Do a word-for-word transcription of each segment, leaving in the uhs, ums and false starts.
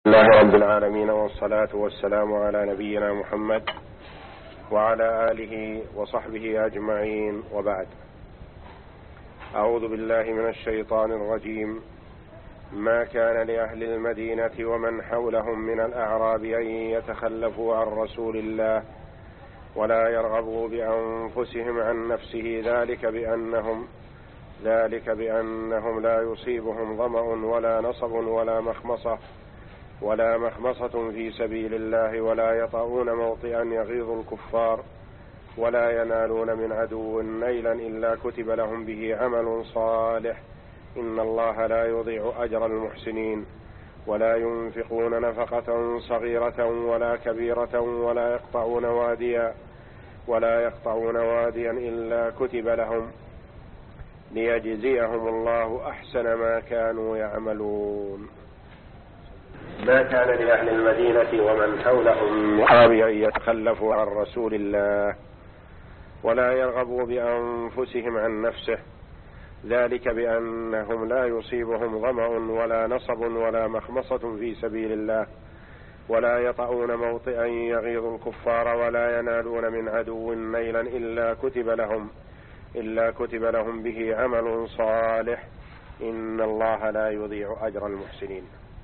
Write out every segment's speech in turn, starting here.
الله رب العالمين، والصلاة والسلام على نبينا محمد وعلى آله وصحبه أجمعين، وبعد. أعوذ بالله من الشيطان الرجيم. ما كان لأهل المدينة ومن حولهم من الأعراب أن يتخلفوا عن رسول الله ولا يرغبوا بأنفسهم عن نفسه، ذلك بأنهم ذلك بأنهم لا يصيبهم ظمأ ولا نصب ولا مخمصة ولا مخمصة في سبيل الله ولا يطؤون موطئا يغيظ الكفار ولا ينالون من عدو نيلا إلا كتب لهم به عمل صالح، إن الله لا يضيع أجر المحسنين. ولا ينفقون نفقة صغيرة ولا كبيرة ولا يقطعون واديا ولا يقطعون واديا إلا كتب لهم ليجزيهم الله أحسن ما كانوا يعملون. ما كان لأهل المدينة ومن حولهم أن يتخلفوا عن رسول الله ولا يرغبوا بأنفسهم عن نفسه، ذلك بأنهم لا يصيبهم ظمأ ولا نصب ولا مخمصة في سبيل الله ولا يطؤون موطئا يغيظ الكفار ولا ينالون من عدو نيلا إلا كتب لهم إلا كتب لهم به عمل صالح، إن الله لا يضيع أجر المحسنين.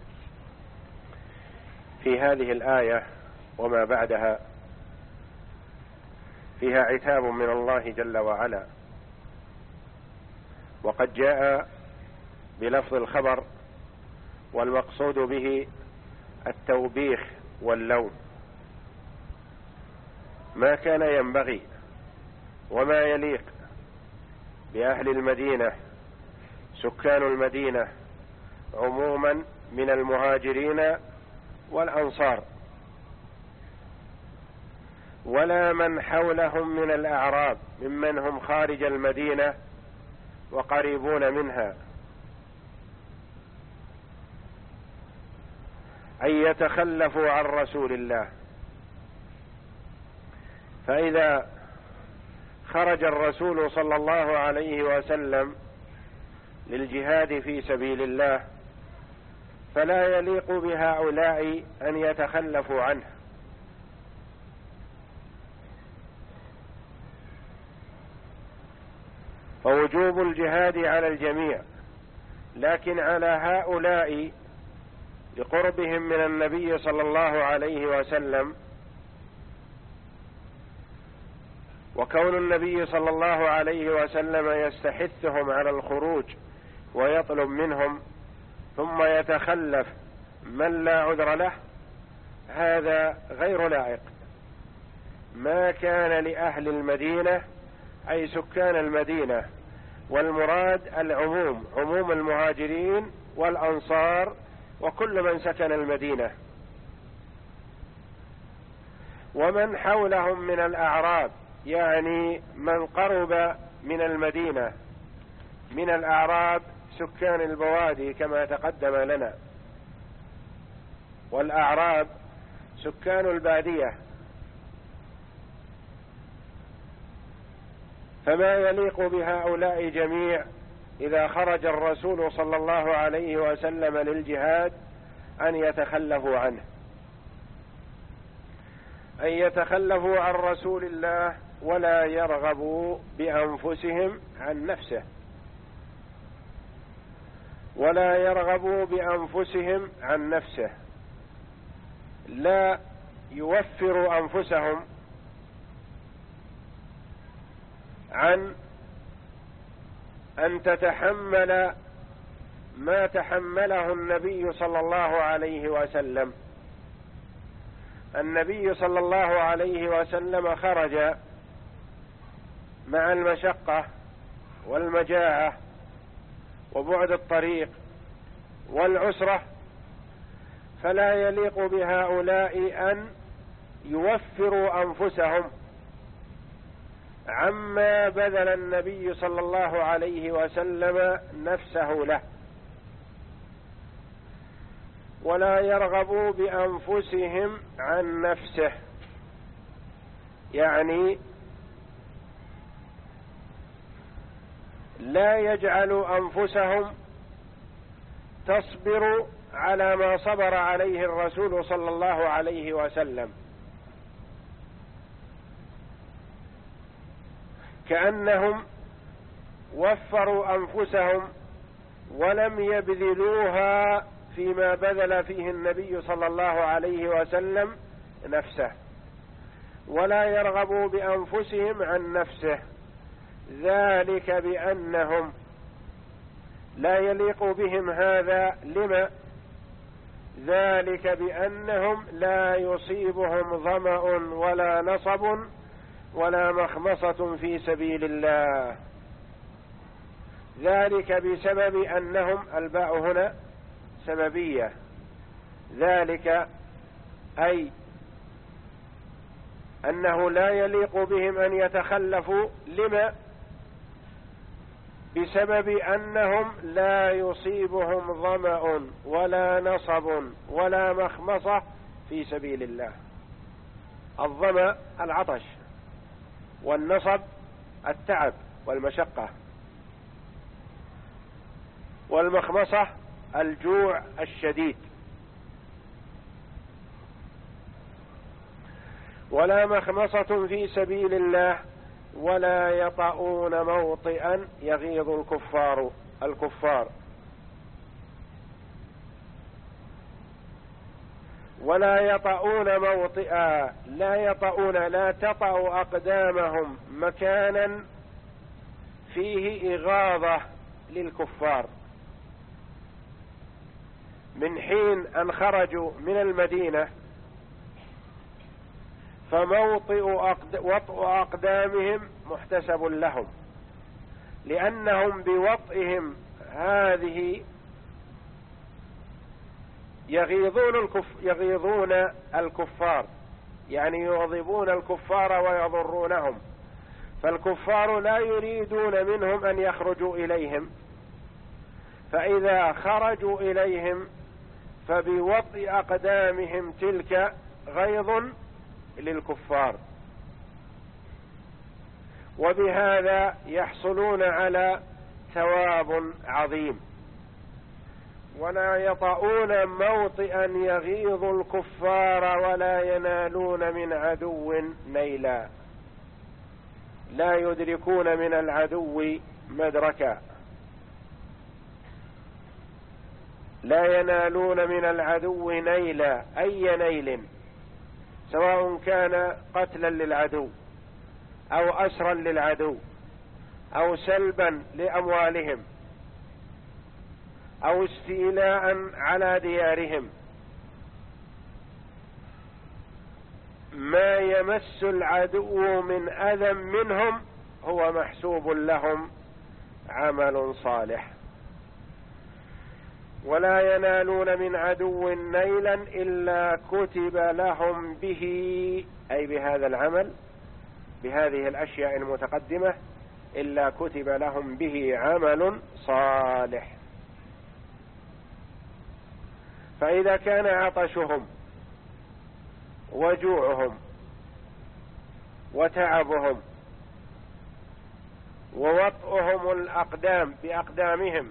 في هذه الآية وما بعدها فيها عتاب من الله جل وعلا، وقد جاء بلفظ الخبر، والمقصود به التوبيخ واللوم. ما كان ينبغي وما يليق بأهل المدينة، سكان المدينة عموما من المهاجرين والأنصار، ولا من حولهم من الأعراب ممن هم خارج المدينة وقريبون منها، أن يتخلفوا عن رسول الله. فإذا خرج الرسول صلى الله عليه وسلم للجهاد في سبيل الله فلا يليق بهؤلاء أن يتخلفوا عنه، فوجوب الجهاد على الجميع، لكن على هؤلاء لقربهم من النبي صلى الله عليه وسلم، وكون النبي صلى الله عليه وسلم يستحثهم على الخروج ويطلب منهم ثم يتخلف من لا عذر له، هذا غير لائق. ما كان لأهل المدينة أي سكان المدينة، والمراد العموم، عموم المهاجرين والأنصار وكل من سكن المدينة، ومن حولهم من الأعراب، يعني من قرب من المدينة من الأعراب سكان البوادي كما تقدم لنا، والأعراب سكان البادية. فما يليق بهؤلاء جميع إذا خرج الرسول صلى الله عليه وسلم للجهاد أن يتخلفوا عنه، أن يتخلفوا عن رسول الله ولا يرغبوا بأنفسهم عن نفسه، ولا يرغبوا بأنفسهم عن نفسه، لا يوفروا أنفسهم عن أن تتحمل ما تحمله النبي صلى الله عليه وسلم. النبي صلى الله عليه وسلم خرج مع المشقة والمجاعة وبعد الطريق والعسرة، فلا يليق بهؤلاء أن يوفروا أنفسهم عما بذل النبي صلى الله عليه وسلم نفسه له، ولا يرغبوا بأنفسهم عن نفسه، يعني لا يجعلوا أنفسهم تصبر على ما صبر عليه الرسول صلى الله عليه وسلم، كأنهم وفروا أنفسهم ولم يبذلوها فيما بذل فيه النبي صلى الله عليه وسلم نفسه، ولا يرغبوا بأنفسهم عن نفسه، ذلك بأنهم لا يليق بهم هذا. لما؟ ذلك بأنهم لا يصيبهم ظمأ ولا نصب ولا مخمصة في سبيل الله، ذلك بسبب أنهم، الباء هنا سببية، ذلك أي أنه لا يليق بهم أن يتخلفوا. لما؟ بسبب أنهم لا يصيبهم ظمأ ولا نصب ولا مخمصة في سبيل الله. الظمأ العطش، والنصب التعب والمشقة، والمخمصة الجوع الشديد. ولا مخمصة في سبيل الله ولا يطؤون موطئا يغيظ الكفار الكفار ولا يطؤون موطئا، لا يطؤون، لا تطأ أقدامهم مكانا فيه إغاظة للكفار. من حين أن خرجوا من المدينة فموطئ وطئ أقدامهم محتسب لهم، لأنهم بوطئهم هذه يغيظون الكف يغيظون الكفار، يعني يغضبون الكفار ويضرونهم، فالكفار لا يريدون منهم أن يخرجوا إليهم، فإذا خرجوا إليهم فبوطئ أقدامهم تلك غيظ للكفار، وبهذا يحصلون على ثواب عظيم. ولا يطؤون موطئا يغيظ الكفار ولا ينالون من عدو نيلا، لا يدركون من العدو مدركا، لا ينالون من العدو نيلا، أي نيل، سواء كان قتلا للعدو أو أسرا للعدو أو سلبا لأموالهم أو استيلاء على ديارهم. ما يمس العدو من أذى منهم هو محسوب لهم عمل صالح. ولا ينالون من عدو نيلا إلا كتب لهم به، أي بهذا العمل، بهذه الأشياء المتقدمة، إلا كتب لهم به عمل صالح. فإذا كان عطشهم وجوعهم وتعبهم ووطئهم الأقدام بأقدامهم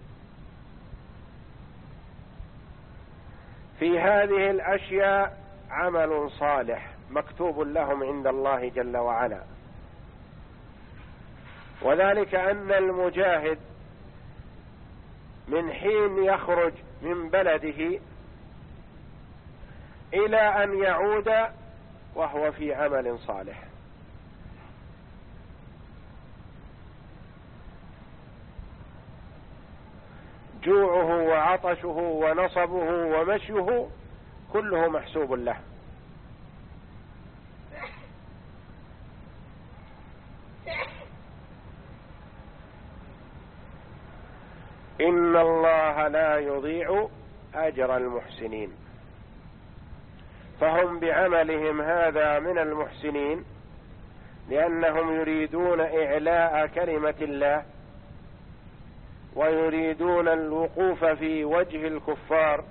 في هذه الأشياء عمل صالح مكتوب لهم عند الله جل وعلا. وذلك أن المجاهد من حين يخرج من بلده إلى أن يعود وهو في عمل صالح. جوعه وعطشه ونصبه ومشيه كله محسوب له. إن الله لا يضيع أجر المحسنين، فهم بعملهم هذا من المحسنين، لأنهم يريدون إعلاء كلمة الله ويريدون الوقوف في وجه الكفار،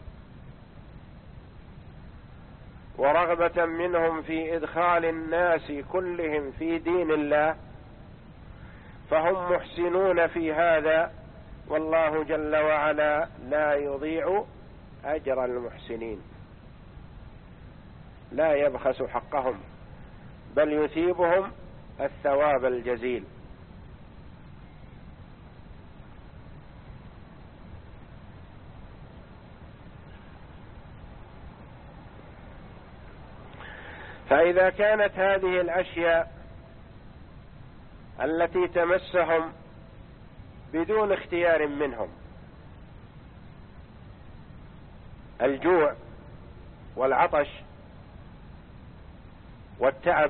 ورغبة منهم في إدخال الناس كلهم في دين الله، فهم محسنون في هذا، والله جل وعلا لا يضيع أجر المحسنين، لا يبخس حقهم بل يثيبهم الثواب الجزيل. فإذا كانت هذه الأشياء التي تمسهم بدون اختيار منهم، الجوع والعطش والتعب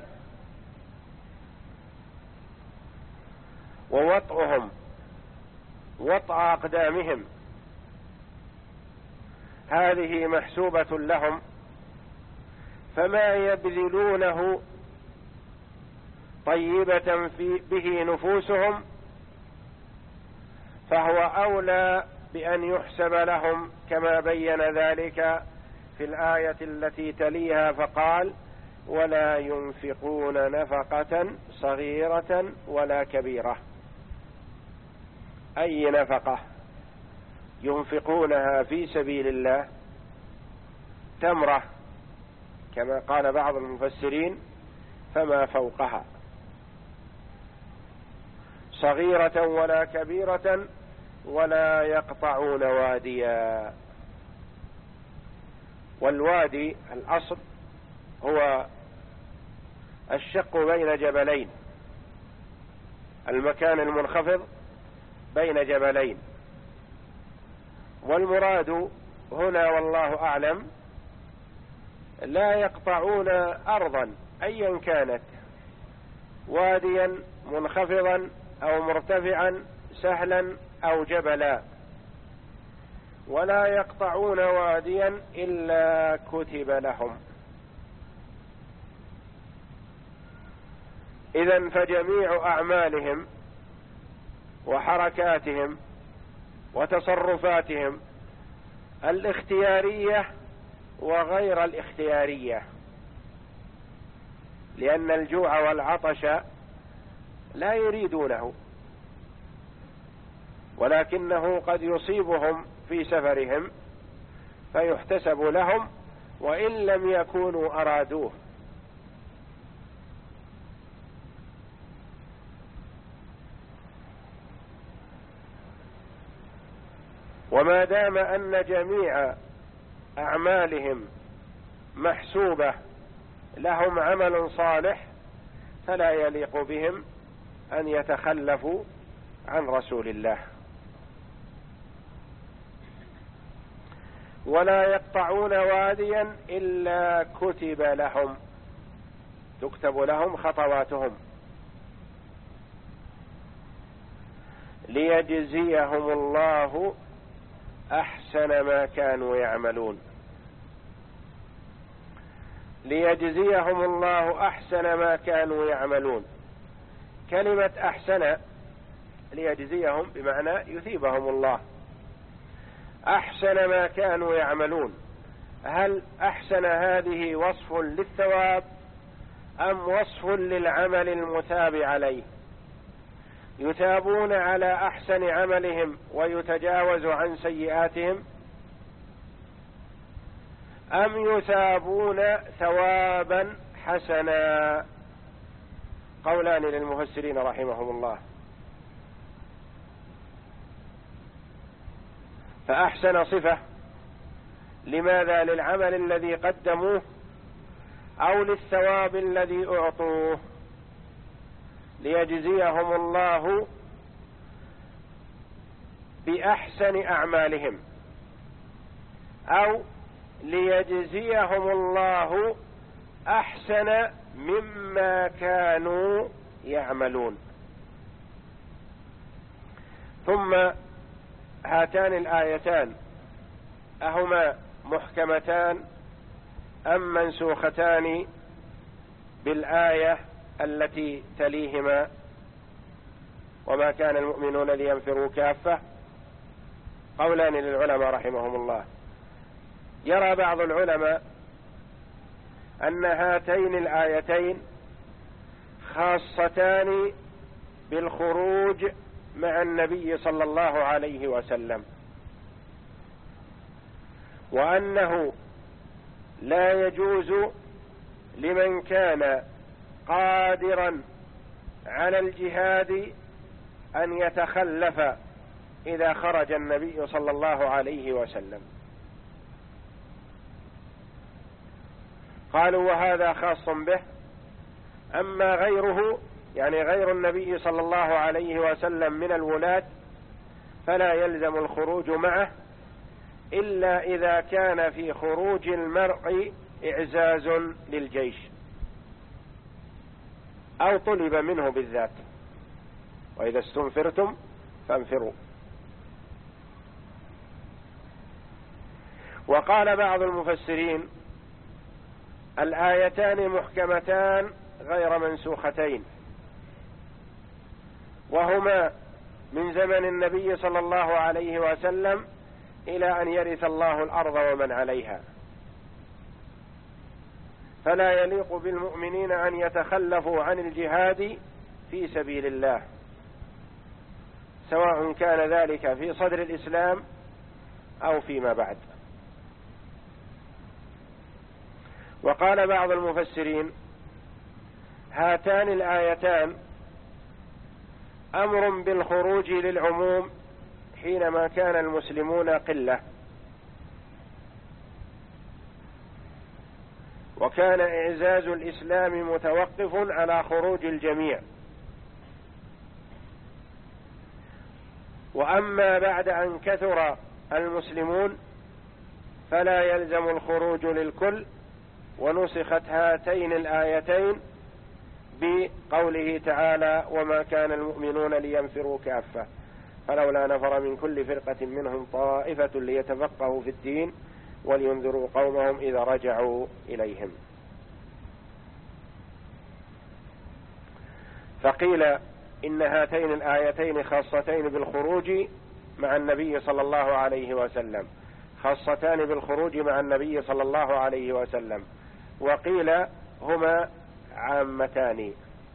ووطئهم وطأ أقدامهم، هذه محسوبة لهم، فما يبذلونه طيبة في به نفوسهم فهو أولى بأن يحسب لهم، كما بين ذلك في الآية التي تليها فقال: ولا ينفقون نفقة صغيرة ولا كبيرة. أي نفقة ينفقونها في سبيل الله؟ تمرة كما قال بعض المفسرين فما فوقها، صغيرة ولا كبيرة، ولا يقطعون واديا. والوادي الأصل هو الشق بين جبلين، المكان المنخفض بين جبلين، والمراد هنا والله أعلم لا يقطعون أرضا أيا كانت، واديا منخفضا أو مرتفعا، سهلا أو جبلا، ولا يقطعون واديا إلا كتب لهم. إذن فجميع أعمالهم وحركاتهم وتصرفاتهم الاختيارية وغير الاختيارية، لأن الجوع والعطش لا يريدونه، ولكنه قد يصيبهم في سفرهم فيحتسب لهم وإن لم يكونوا أرادوه. وما دام أن جميع أعمالهم محسوبة لهم عمل صالح فلا يليق بهم أن يتخلفوا عن رسول الله. ولا يقطعون واديا إلا كتب لهم، تكتب لهم خطواتهم ليجزيهم الله أحسن ما كانوا يعملون. ليجزيهم الله أحسن ما كانوا يعملون، كلمة أحسن ليجزيهم بمعنى يثيبهم الله. أحسن ما كانوا يعملون، هل أحسن هذه وصف للثواب أم وصف للعمل المثاب عليه؟ يثابون على أحسن عملهم ويتجاوز عن سيئاتهم، أم يثابون ثوابا حسنا؟ قولان للمفسرين رحمهم الله. فأحسن صفة لماذا؟ للعمل الذي قدموه أو للثواب الذي أعطوه؟ ليجزيهم الله بأحسن أعمالهم أو ليجزيهم الله أحسن مما كانوا يعملون. ثم هاتان الآيتان أهما محكمتان أم منسوختان بالآية التي تليهما؟ وما كان المؤمنون لينفروا كافة. قولان للعلماء رحمهم الله. يرى بعض العلماء أن هاتين الآيتين خاصتان بالخروج مع النبي صلى الله عليه وسلم، وأنه لا يجوز لمن كان قادرا على الجهاد أن يتخلف إذا خرج النبي صلى الله عليه وسلم. قالوا وهذا خاص به، أما غيره يعني غير النبي صلى الله عليه وسلم من الولاة فلا يلزم الخروج معه إلا إذا كان في خروج المرء إعزاز للجيش أو طلب منه بالذات، وإذا استنفرتم فانفروا. وقال بعض المفسرين الآيتان محكمتان غير منسوختين، وهما من زمن النبي صلى الله عليه وسلم إلى أن يرث الله الأرض ومن عليها، فلا يليق بالمؤمنين أن يتخلفوا عن الجهاد في سبيل الله، سواء كان ذلك في صدر الإسلام أو فيما بعد. وقال بعض المفسرين هاتان الآيتان أمر بالخروج للعموم حينما كان المسلمون قلة، وكان إعزاز الإسلام متوقف على خروج الجميع، وأما بعد أن كثر المسلمون فلا يلزم الخروج للكل. ونسخت هاتين الآيتين بقوله تعالى وما كان المؤمنون لينفروا كافة فلولا نفر من كل فرقة منهم طائفة ليتفقهوا في الدين ولينذروا قومهم إذا رجعوا إليهم. فقيل إن هاتين الآيتين خاصتين بالخروج مع النبي صلى الله عليه وسلم، خاصتان بالخروج مع النبي صلى الله عليه وسلم، وقيل هما عامتان،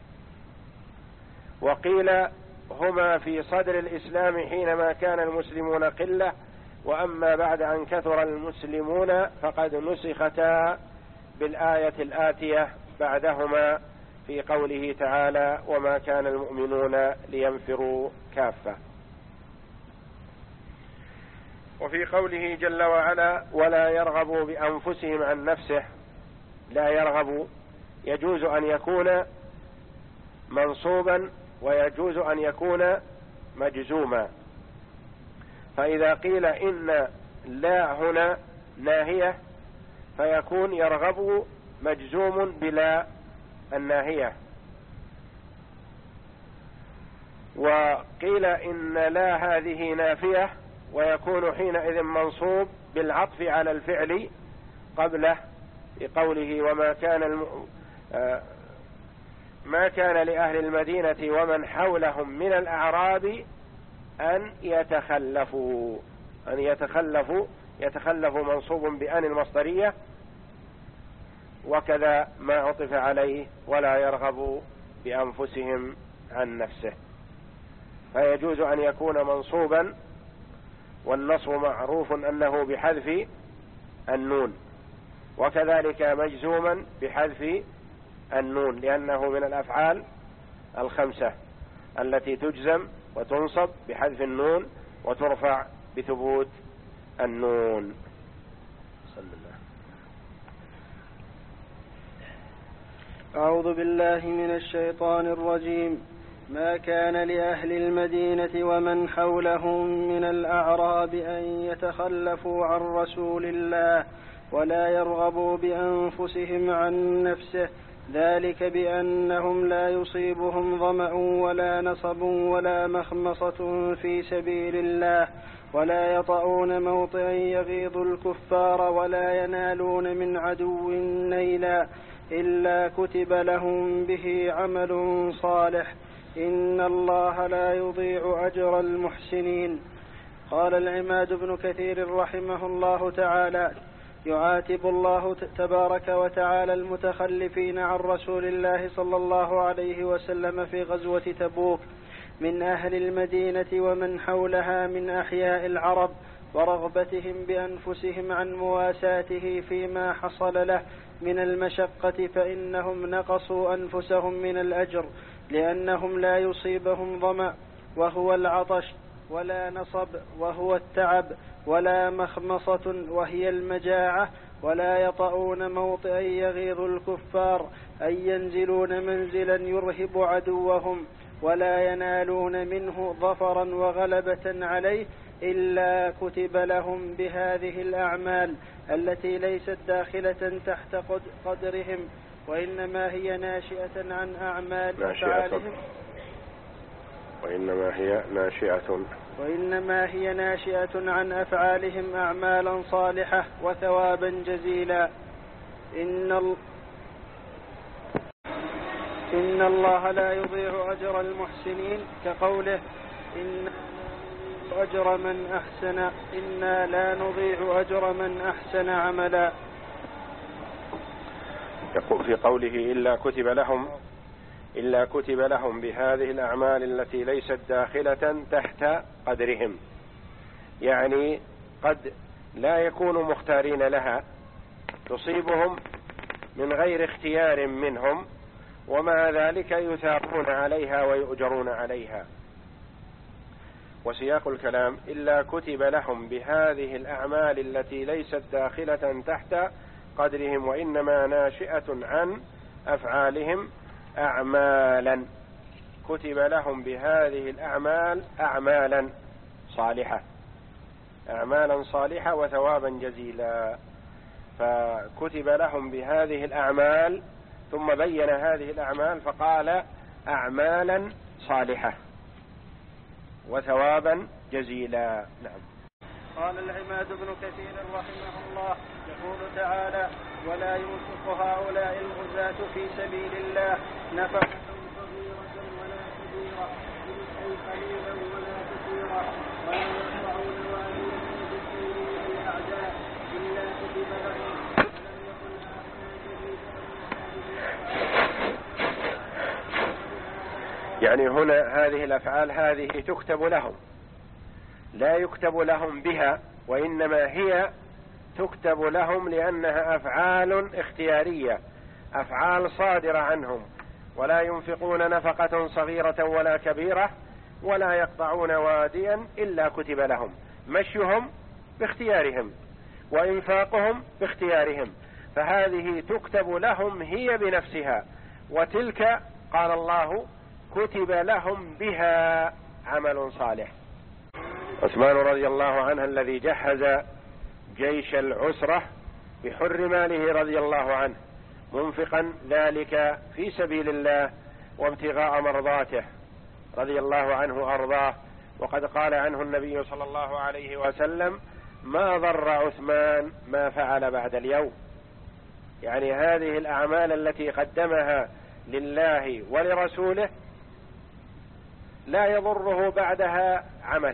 وقيل هما في صدر الإسلام حينما كان المسلمون قلة، وأما بعد أن كثر المسلمون فقد نسختا بالآية الآتية بعدهما في قوله تعالى وما كان المؤمنون لينفروا كافة. وفي قوله جل وعلا ولا يرغبوا بأنفسهم عن نفسه، لا يرغبوا يجوز أن يكون منصوبا ويجوز أن يكون مجزوما، فإذا قيل إن لا هنا ناهية فيكون يرغب مجزوم بلا الناهية، وقيل إن لا هذه نافية ويكون حينئذ منصوب بالعطف على الفعل قبله بقوله وما كان الم... آه ما كان لأهل المدينة ومن حولهم من الأعراب أن يتخلفوا أن يتخلفوا يتخلفوا منصوب بأن المصدرية، وكذا ما عطف عليه ولا يرغبوا بأنفسهم عن نفسه، فيجوز أن يكون منصوبا والنصب معروف أنه بحذف النون، وكذلك مجزوما بحذف النون لأنه من الأفعال الخمسة التي تجزم وتنصب بحذف النون وترفع بثبوت النون. صلى الله. أعوذ بالله من الشيطان الرجيم. ما كان لأهل المدينة ومن حولهم من الأعراب أن يتخلفوا عن رسول الله ولا يرغبوا بأنفسهم عن نفسه، ذلك بأنهم لا يصيبهم ظمأ ولا نصب ولا مخمصة في سبيل الله ولا يطؤون موطئا يغيظ الكفار ولا ينالون من عدو نيلا إلا كتب لهم به عمل صالح إن الله لا يضيع أجر المحسنين. قال العماد بن كثير رحمه الله تعالى يعاتب الله تبارك وتعالى المتخلفين عن رسول الله صلى الله عليه وسلم في غزوة تبوك من أهل المدينة ومن حولها من أحياء العرب ورغبتهم بأنفسهم عن مواساته فيما حصل له من المشقة، فإنهم نقصوا أنفسهم من الأجر، لأنهم لا يصيبهم ظمأ وهو العطش، ولا نصب وهو التعب، ولا مخمصة وهي المجاعة، ولا يطؤون موطئا يغيظ الكفار، أي ينزلون منزلا يرهب عدوهم، ولا ينالون منه ظفرا وغلبة عليه، إلا كتب لهم بهذه الأعمال التي ليست داخلة تحت قدرهم، وإنما هي ناشئة عن أعمال أفعالهم وإنما هي ناشئة وإنما هي ناشئة عن أفعالهم أعمالا صالحة وثوابا جزيلا. إن, ال... إن الله لا يضيع أجر المحسنين، كقوله إنا أجر من أحسن إنا لا نضيع أجر من أحسن عملا. يقول في قوله إلا كتب لهم إلا كتب لهم بهذه الأعمال التي ليست داخلة تحت قدرهم، يعني قد لا يكونوا مختارين لها، تصيبهم من غير اختيار منهم، ومع ذلك يثابون عليها ويؤجرون عليها. وسياق الكلام إلا كتب لهم بهذه الأعمال التي ليست داخلة تحت قدرهم، وإنما ناشئة عن أفعالهم أعمالا. كتب لهم بهذه الأعمال أعمالا صالحة أعمالا صالحة وثوابا جزيلا. فكتب لهم بهذه الأعمال، ثم بين هذه الأعمال فقال أعمالا صالحة وثوابا جزيلا. نعم. قال العماد بن كثير رحمه الله يقول تعالى: ولا ينفق هؤلاء الغزاة في سبيل الله نفقة صغيرة ولا كبيرة، أي قليلا ولا كثيرا، ولا يقطعون واديا يبشرون الأعداء إلا كتب لهم، ولم يكن يعني هنا هذه الأفعال هذه تكتب لهم، لا يكتب لهم بها، وإنما هي تكتب لهم لأنها أفعال اختيارية، أفعال صادرة عنهم، ولا ينفقون نفقة صغيرة ولا كبيرة، ولا يقطعون واديا إلا كتب لهم. مشيهم باختيارهم وإنفاقهم باختيارهم، فهذه تكتب لهم هي بنفسها، وتلك قال الله كتب لهم بها عمل صالح. عثمان رضي الله عنه الذي جهز جيش العسرة بحر ماله رضي الله عنه، منفقا ذلك في سبيل الله وابتغاء مرضاته رضي الله عنه أرضاه. وقد قال عنه النبي صلى الله عليه وسلم: ما ضر عثمان ما فعل بعد اليوم. يعني هذه الأعمال التي قدمها لله ولرسوله لا يضره بعدها عمل.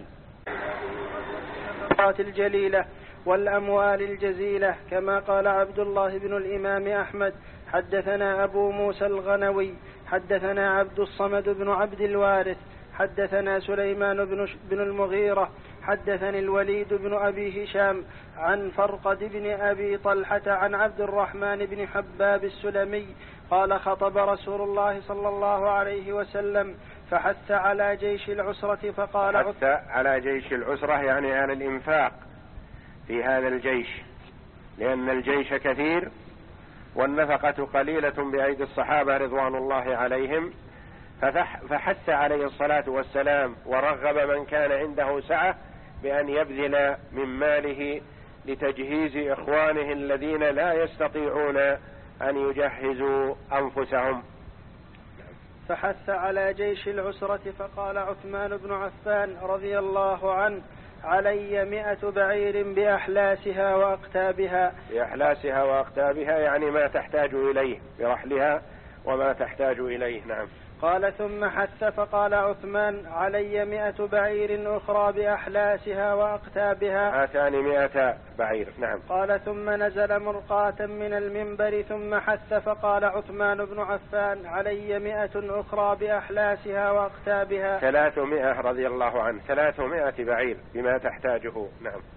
الجليلة والأموال الجزيلة، كما قال عبد الله بن الإمام أحمد: حدثنا أبو موسى الغنوي حدثنا عبد الصمد بن عبد الوارث حدثنا سليمان بن المغيرة حدثني الوليد بن أبي هشام عن فرقد بن أبي طلحة عن عبد الرحمن بن حباب السلمي قال: خطب رسول الله صلى الله عليه وسلم فحث على جيش العسرة فقال: حث على جيش العسرة يعني على الإنفاق في هذا الجيش، لأن الجيش كثير والنفقة قليلة بأيدي الصحابة رضوان الله عليهم، فحث عليه الصلاة والسلام ورغب من كان عنده سعة بأن يبذل من ماله لتجهيز إخوانه الذين لا يستطيعون أن يجهزوا أنفسهم. فحث على جيش العسرة فقال عثمان بن عفان رضي الله عنه: علي مئة بعير بأحلاسها وأقتابها. بأحلاسها وأقتابها يعني ما تحتاج إليه، برحلها وما تحتاج إليه. نعم. قال: ثم حث فقال عثمان: علي مئة بعير أخرى بأحلاسها وأقتابها. هاتان مئة بعير. نعم. قال: ثم نزل مرقاة من المنبر ثم حث فقال عثمان بن عفان: علي مئة أخرى بأحلاسها وأقتابها. ثلاثمائة رضي الله عنه، ثلاثمائة بعير بما تحتاجه. نعم.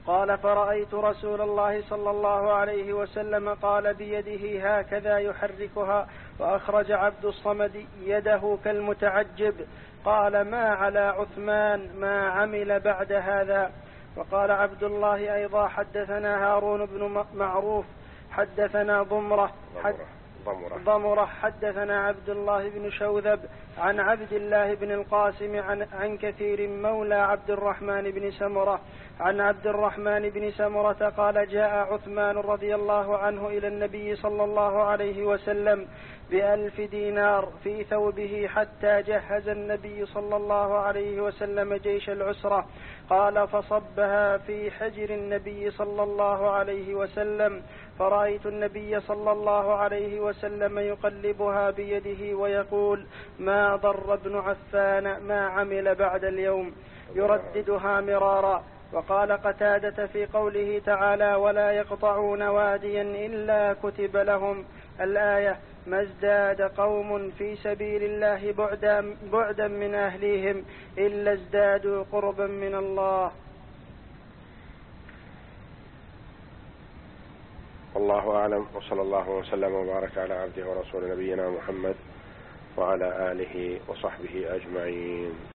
قال فرأيت رسول الله صلى الله عليه وسلم قال بيده هكذا يحركها، وأخرج عبد الصمد يده كالمتعجب. قال ما على عثمان ما عمل بعد هذا. وقال عبد الله أيضا حدثنا هارون بن معروف حدثنا ضمرة حد ضمرة. ضمرة حدثنا عبد الله بن شوذب عن عبد الله بن القاسم عن, عن كثير مولى عبد الرحمن بن سمرة عن عبد الرحمن بن سمرة قال جاء عثمان رضي الله عنه إلى النبي صلى الله عليه وسلم بألف دينار في ثوبه حتى جهز النبي صلى الله عليه وسلم جيش العسرة. قال فصبها في حجر النبي صلى الله عليه وسلم، فرأيت النبي صلى الله عليه وسلم يقلبها بيده ويقول ما ضر ابن عفان ما عمل بعد اليوم، يرددها مرارا. وقال قتادة في قوله تعالى ولا يقطعون واديا إلا كتب لهم الآية ما ازداد قوم في سبيل الله بعدا, بعدا من أهليهم إلا ازدادوا قربا من الله. والله أعلم، وصلى الله وسلم وبارك على عبده ورسول نبينا محمد وعلى آله وصحبه أجمعين.